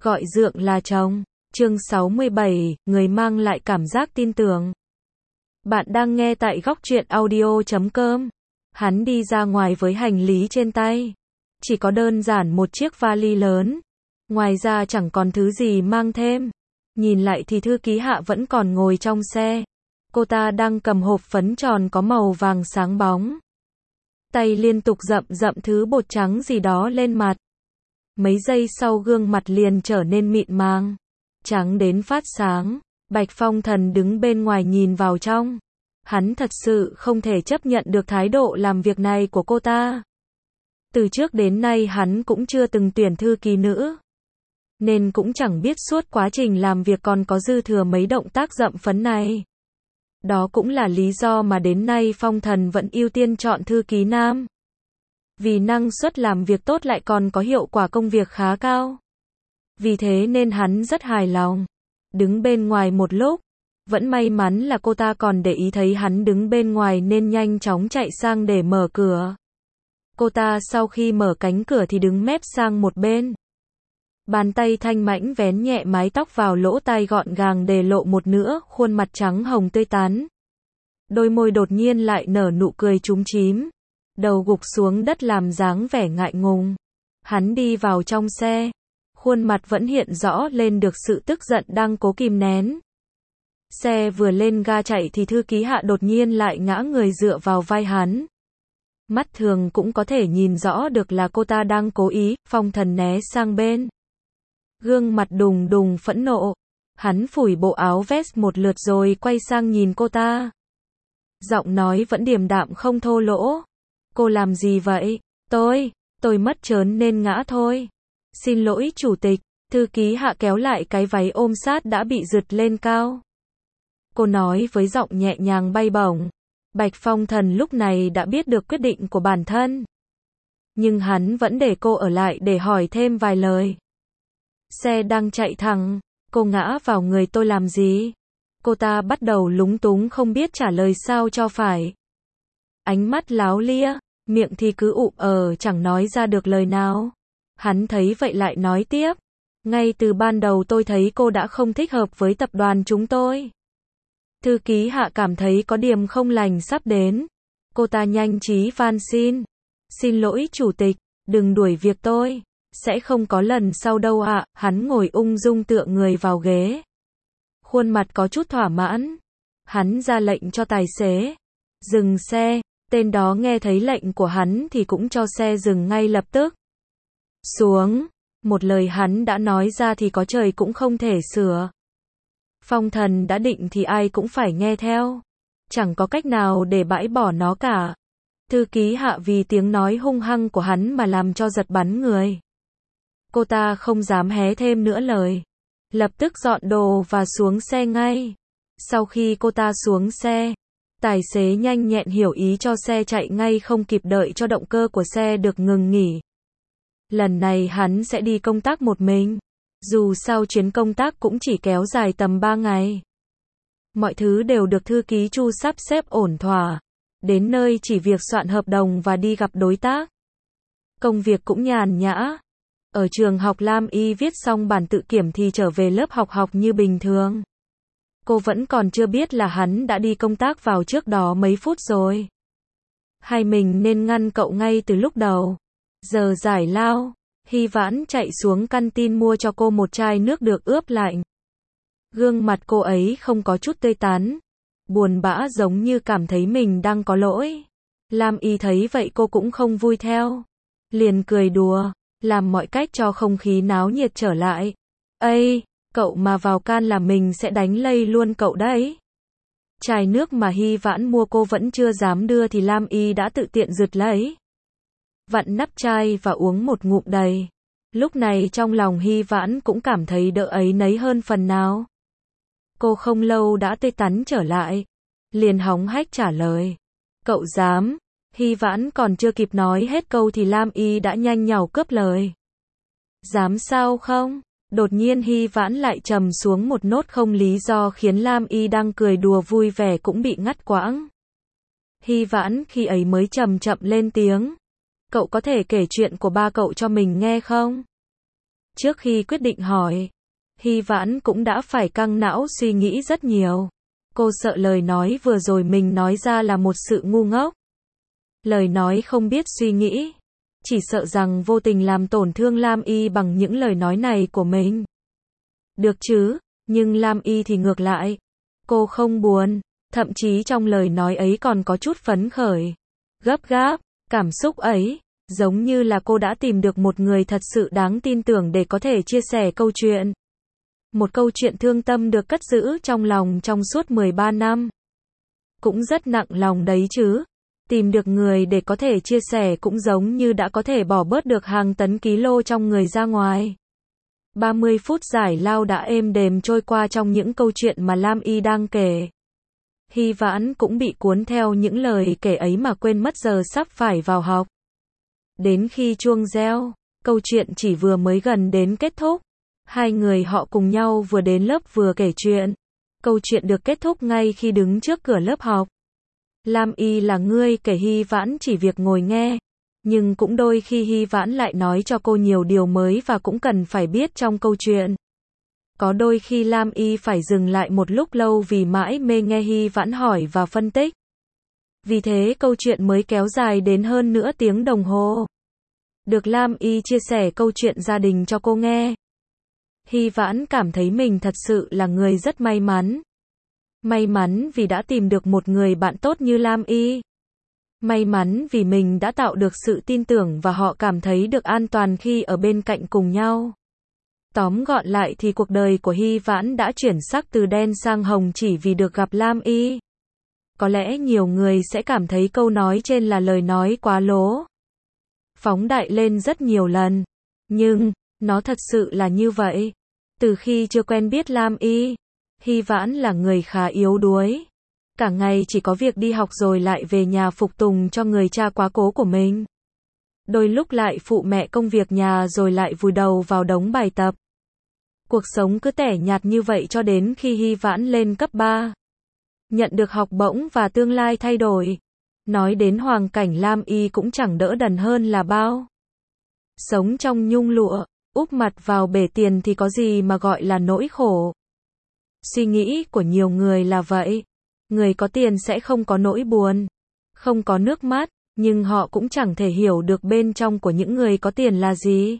gọi dượng là chồng. Chương 67, người mang lại cảm giác tin tưởng. Bạn đang nghe tại góc truyện audio.com. Hắn đi ra ngoài với hành lý trên tay. Chỉ có đơn giản một chiếc vali lớn. Ngoài ra chẳng còn thứ gì mang thêm. Nhìn lại thì thư ký Hạ vẫn còn ngồi trong xe. Cô ta đang cầm hộp phấn tròn có màu vàng sáng bóng. Tay liên tục dậm thứ bột trắng gì đó lên mặt. Mấy giây sau gương mặt liền trở nên mịn màng, trắng đến phát sáng. Bạch Phong Thần đứng bên ngoài nhìn vào trong. Hắn thật sự không thể chấp nhận được thái độ làm việc này của cô ta. Từ trước đến nay hắn cũng chưa từng tuyển thư ký nữ, nên cũng chẳng biết suốt quá trình làm việc còn có dư thừa mấy động tác dậm phấn này. Đó cũng là lý do mà đến nay Phong Thần vẫn ưu tiên chọn thư ký nam. Vì năng suất làm việc tốt lại còn có hiệu quả công việc khá cao. Vì thế nên hắn rất hài lòng. Đứng bên ngoài một lúc, vẫn may mắn là cô ta còn để ý thấy hắn đứng bên ngoài nên nhanh chóng chạy sang để mở cửa. Cô ta sau khi mở cánh cửa thì đứng mép sang một bên. Bàn tay thanh mảnh vén nhẹ mái tóc vào lỗ tai gọn gàng để lộ một nửa khuôn mặt trắng hồng tươi tắn. Đôi môi đột nhiên lại nở nụ cười chúm chím. Đầu gục xuống đất làm dáng vẻ ngại ngùng. Hắn đi vào trong xe. Khuôn mặt vẫn hiện rõ lên được sự tức giận đang cố kìm nén. Xe vừa lên ga chạy thì thư ký Hạ đột nhiên lại ngã người dựa vào vai hắn. Mắt thường cũng có thể nhìn rõ được là cô ta đang cố ý. Phong Thần né sang bên. Gương mặt đùng đùng phẫn nộ. Hắn phủi bộ áo vest một lượt rồi quay sang nhìn cô ta. Giọng nói vẫn điềm đạm không thô lỗ. Cô làm gì vậy? Tôi mất trớn nên ngã thôi. Xin lỗi chủ tịch. Thư ký Hạ kéo lại cái váy ôm sát đã bị giật lên cao. Cô nói với giọng nhẹ nhàng bay bổng. Bạch Phong Thần lúc này đã biết được quyết định của bản thân. Nhưng hắn vẫn để cô ở lại để hỏi thêm vài lời. Xe đang chạy thẳng. Cô ngã vào người tôi làm gì? Cô ta bắt đầu lúng túng không biết trả lời sao cho phải. Ánh mắt láo lia, miệng thì cứ chẳng nói ra được lời nào. Hắn thấy vậy lại nói tiếp. Ngay từ ban đầu tôi thấy cô đã không thích hợp với tập đoàn chúng tôi. Thư ký Hạ cảm thấy có điểm không lành sắp đến. Cô ta nhanh trí van xin. Xin lỗi chủ tịch, đừng đuổi việc tôi. Sẽ không có lần sau đâu ạ. Hắn ngồi ung dung tựa người vào ghế. Khuôn mặt có chút thỏa mãn. Hắn ra lệnh cho tài xế. Dừng xe. Tên đó nghe thấy lệnh của hắn thì cũng cho xe dừng ngay lập tức. Xuống. Một lời hắn đã nói ra thì có trời cũng không thể sửa. Phong Thần đã định thì ai cũng phải nghe theo. Chẳng có cách nào để bãi bỏ nó cả. Thư ký Hạ vì tiếng nói hung hăng của hắn mà làm cho giật bắn người. Cô ta không dám hé thêm nữa lời. Lập tức dọn đồ và xuống xe ngay. Sau khi cô ta xuống xe, tài xế nhanh nhẹn hiểu ý cho xe chạy ngay không kịp đợi cho động cơ của xe được ngừng nghỉ. Lần này hắn sẽ đi công tác một mình. Dù sao chuyến công tác cũng chỉ kéo dài tầm 3 ngày. Mọi thứ đều được thư ký Chu sắp xếp ổn thỏa. Đến nơi chỉ việc soạn hợp đồng và đi gặp đối tác. Công việc cũng nhàn nhã. Ở trường học Lam Y viết xong bản tự kiểm thì trở về lớp học như bình thường. Cô vẫn còn chưa biết là hắn đã đi công tác vào trước đó mấy phút rồi. Hay mình nên ngăn cậu ngay từ lúc đầu. Giờ giải lao, Hy Vãn chạy xuống canteen mua cho cô một chai nước được ướp lạnh. Gương mặt cô ấy không có chút tươi tắn. Buồn bã giống như cảm thấy mình đang có lỗi. Lam Y thấy vậy cô cũng không vui theo. Liền cười đùa. Làm mọi cách cho không khí náo nhiệt trở lại. Ây, cậu mà vào can là mình sẽ đánh lây luôn cậu đấy. Chai nước mà Hy Vãn mua cô vẫn chưa dám đưa thì Lam Y đã tự tiện giật lấy. Vặn nắp chai và uống một ngụm đầy. Lúc này trong lòng Hy Vãn cũng cảm thấy đỡ ấy nấy hơn phần nào. Cô không lâu đã tươi tắn trở lại. Liền hóng hách trả lời. Cậu dám. Hy Vãn còn chưa kịp nói hết câu thì Lam Y đã nhanh nhảu cướp lời. Dám sao không? Đột nhiên Hy Vãn lại trầm xuống một nốt không lý do khiến Lam Y đang cười đùa vui vẻ cũng bị ngắt quãng. Hy Vãn khi ấy mới chậm chậm lên tiếng. Cậu có thể kể chuyện của ba cậu cho mình nghe không? Trước khi quyết định hỏi, Hy Vãn cũng đã phải căng não suy nghĩ rất nhiều. Cô sợ lời nói vừa rồi mình nói ra là một sự ngu ngốc. Lời nói không biết suy nghĩ. Chỉ sợ rằng vô tình làm tổn thương Lam Y bằng những lời nói này của mình. Được chứ, nhưng Lam Y thì ngược lại. Cô không buồn, thậm chí trong lời nói ấy còn có chút phấn khởi. Gấp gáp, cảm xúc ấy, giống như là cô đã tìm được một người thật sự đáng tin tưởng để có thể chia sẻ câu chuyện. Một câu chuyện thương tâm được cất giữ trong lòng trong suốt 13 năm. Cũng rất nặng lòng đấy chứ. Tìm được người để có thể chia sẻ cũng giống như đã có thể bỏ bớt được hàng tấn kilo trong người ra ngoài. 30 phút giải lao đã êm đềm trôi qua trong những câu chuyện mà Lam Y đang kể. Hy Vãn cũng bị cuốn theo những lời kể ấy mà quên mất giờ sắp phải vào học. Đến khi chuông reo, câu chuyện chỉ vừa mới gần đến kết thúc. Hai người họ cùng nhau vừa đến lớp vừa kể chuyện. Câu chuyện được kết thúc ngay khi đứng trước cửa lớp học. Lam Y là người kể, Hy Vãn chỉ việc ngồi nghe. Nhưng cũng đôi khi Hy Vãn lại nói cho cô nhiều điều mới và cũng cần phải biết trong câu chuyện. Có đôi khi Lam Y phải dừng lại một lúc lâu vì mãi mê nghe Hy Vãn hỏi và phân tích. Vì thế câu chuyện mới kéo dài đến hơn nửa tiếng đồng hồ. Được Lam Y chia sẻ câu chuyện gia đình cho cô nghe. Hy Vãn cảm thấy mình thật sự là người rất may mắn. May mắn vì đã tìm được một người bạn tốt như Lam Y. May mắn vì mình đã tạo được sự tin tưởng và họ cảm thấy được an toàn khi ở bên cạnh cùng nhau. Tóm gọn lại thì cuộc đời của Hy Vãn đã chuyển sắc từ đen sang hồng chỉ vì được gặp Lam Y. Có lẽ nhiều người sẽ cảm thấy câu nói trên là lời nói quá lố. Phóng đại lên rất nhiều lần. Nhưng, nó thật sự là như vậy. Từ khi chưa quen biết Lam Y, Hy Vãn là người khá yếu đuối. Cả ngày chỉ có việc đi học rồi lại về nhà phục tùng cho người cha quá cố của mình. Đôi lúc lại phụ mẹ công việc nhà rồi lại vùi đầu vào đống bài tập. Cuộc sống cứ tẻ nhạt như vậy cho đến khi Hy Vãn lên cấp 3. Nhận được học bổng và tương lai thay đổi. Nói đến hoàn cảnh Lam Y cũng chẳng đỡ đần hơn là bao. Sống trong nhung lụa, úp mặt vào bể tiền thì có gì mà gọi là nỗi khổ. Suy nghĩ của nhiều người là vậy. Người có tiền sẽ không có nỗi buồn, không có nước mắt, nhưng họ cũng chẳng thể hiểu được bên trong của những người có tiền là gì.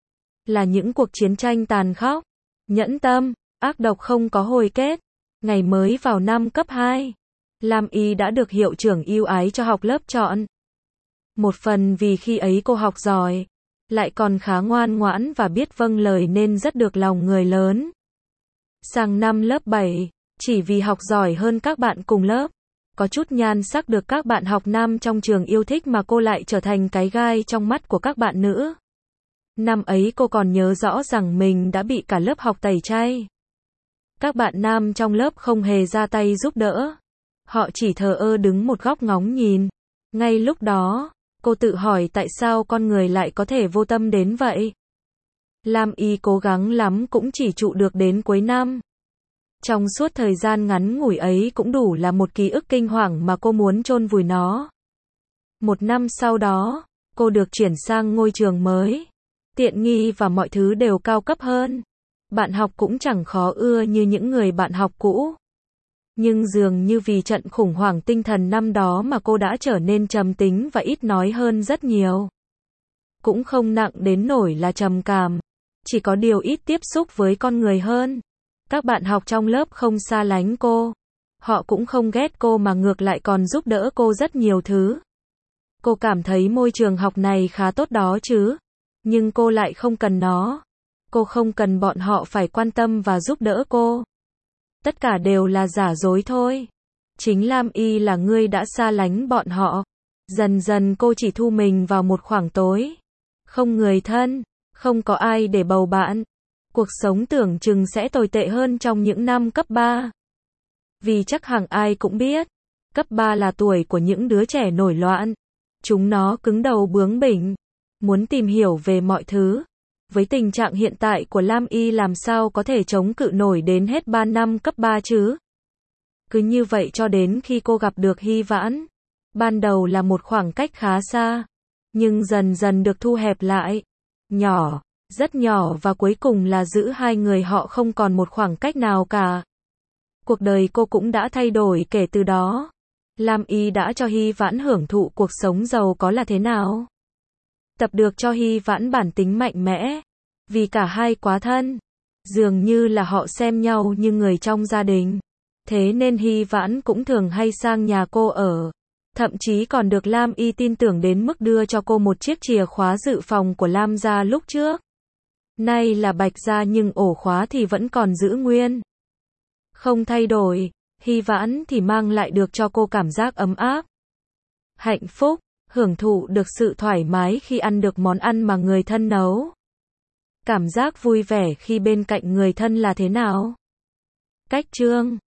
Là những cuộc chiến tranh tàn khốc, nhẫn tâm, ác độc không có hồi kết. Ngày mới vào năm cấp 2, Lam Y đã được hiệu trưởng ưu ái cho học lớp chọn. Một phần vì khi ấy cô học giỏi, lại còn khá ngoan ngoãn và biết vâng lời nên rất được lòng người lớn. Sang năm lớp 7, chỉ vì học giỏi hơn các bạn cùng lớp, có chút nhan sắc được các bạn học nam trong trường yêu thích mà cô lại trở thành cái gai trong mắt của các bạn nữ. Năm ấy cô còn nhớ rõ rằng mình đã bị cả lớp học tẩy chay. Các bạn nam trong lớp không hề ra tay giúp đỡ. Họ chỉ thờ ơ đứng một góc ngóng nhìn. Ngay lúc đó, cô tự hỏi tại sao con người lại có thể vô tâm đến vậy. Lam Y cố gắng lắm cũng chỉ trụ được đến cuối năm. Trong suốt thời gian ngắn ngủi ấy cũng đủ là một ký ức kinh hoàng mà cô muốn chôn vùi nó. Một năm sau đó, cô được chuyển sang ngôi trường mới. Tiện nghi và mọi thứ đều cao cấp hơn. Bạn học cũng chẳng khó ưa như những người bạn học cũ. Nhưng dường như vì trận khủng hoảng tinh thần năm đó mà cô đã trở nên trầm tính và ít nói hơn rất nhiều. Cũng không nặng đến nỗi là trầm cảm. Chỉ có điều ít tiếp xúc với con người hơn. Các bạn học trong lớp không xa lánh cô. Họ cũng không ghét cô mà ngược lại còn giúp đỡ cô rất nhiều thứ. Cô cảm thấy môi trường học này khá tốt đó chứ. Nhưng cô lại không cần nó. Cô không cần bọn họ phải quan tâm và giúp đỡ cô. Tất cả đều là giả dối thôi. Chính Lam Y là người đã xa lánh bọn họ. Dần dần cô chỉ thu mình vào một khoảng tối. Không người thân, không có ai để bầu bạn. Cuộc sống tưởng chừng sẽ tồi tệ hơn trong những năm cấp 3. Vì chắc hẳn ai cũng biết, cấp 3 là tuổi của những đứa trẻ nổi loạn. Chúng nó cứng đầu bướng bỉnh, muốn tìm hiểu về mọi thứ. Với tình trạng hiện tại của Lam Y làm sao có thể chống cự nổi đến hết 3 năm cấp 3 chứ? Cứ như vậy cho đến khi cô gặp được Hy Vãn. Ban đầu là một khoảng cách khá xa, nhưng dần dần được thu hẹp lại. Nhỏ, rất nhỏ và cuối cùng là giữ hai người họ không còn một khoảng cách nào cả. Cuộc đời cô cũng đã thay đổi kể từ đó. Lam Y đã cho Hy Vãn hưởng thụ cuộc sống giàu có là thế nào. Tập được cho Hy Vãn bản tính mạnh mẽ. Vì cả hai quá thân. Dường như là họ xem nhau như người trong gia đình. Thế nên Hy Vãn cũng thường hay sang nhà cô ở. Thậm chí còn được Lam Y tin tưởng đến mức đưa cho cô một chiếc chìa khóa dự phòng của Lam gia lúc trước. Nay là Bạch gia nhưng ổ khóa thì vẫn còn giữ nguyên. Không thay đổi, Hy Vãn thì mang lại được cho cô cảm giác ấm áp, hạnh phúc, hưởng thụ được sự thoải mái khi ăn được món ăn mà người thân nấu. Cảm giác vui vẻ khi bên cạnh người thân là thế nào? Cách chương